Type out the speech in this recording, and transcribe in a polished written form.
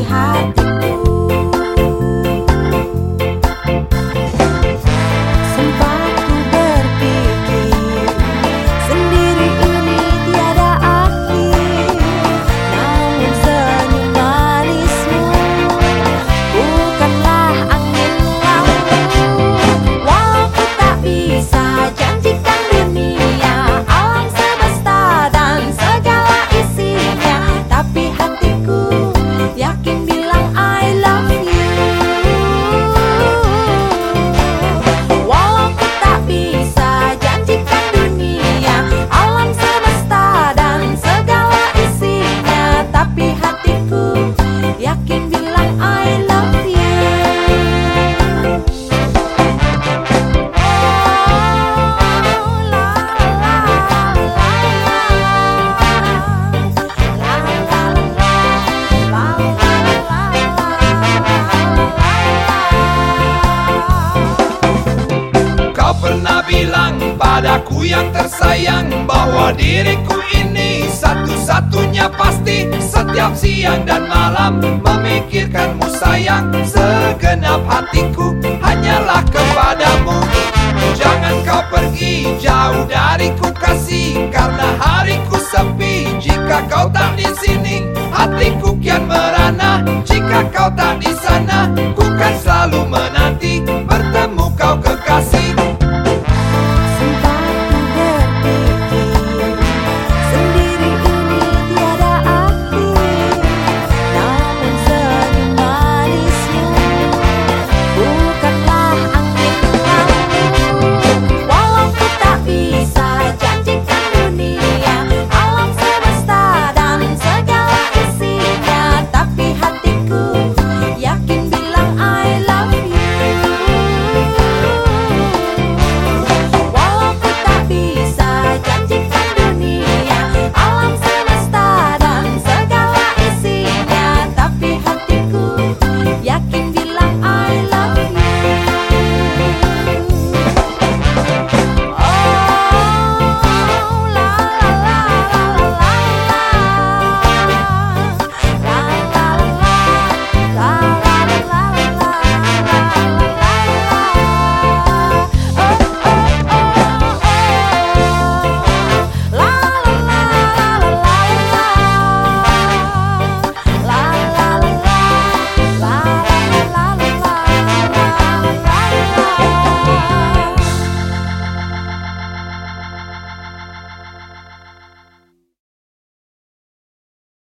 hatiku. Sempat ku berpikir sendiri ini tiada akhir, namun senyum manismu bukanlah angin lalu. Walau ku tak bisa janjikan dunia, alam semesta dan segala isinya, tapi hatiku yakin bilang I love you. Walau ku tak bisa janjikan dunia, alam semesta dan segala isinya, tapi hatiku yakin bilang I love you. Kau pernah bilang padaku yang tersayang bahwa diriku ini satu-satunya pasti. Setiap siang dan malam memikirkanmu sayang, segenap hatiku hanyalah kepadamu. Jangan kau pergi jauh dariku kasih, karena hariku sepi jika kau tak di sini. Hatiku kian merana jika kau tak di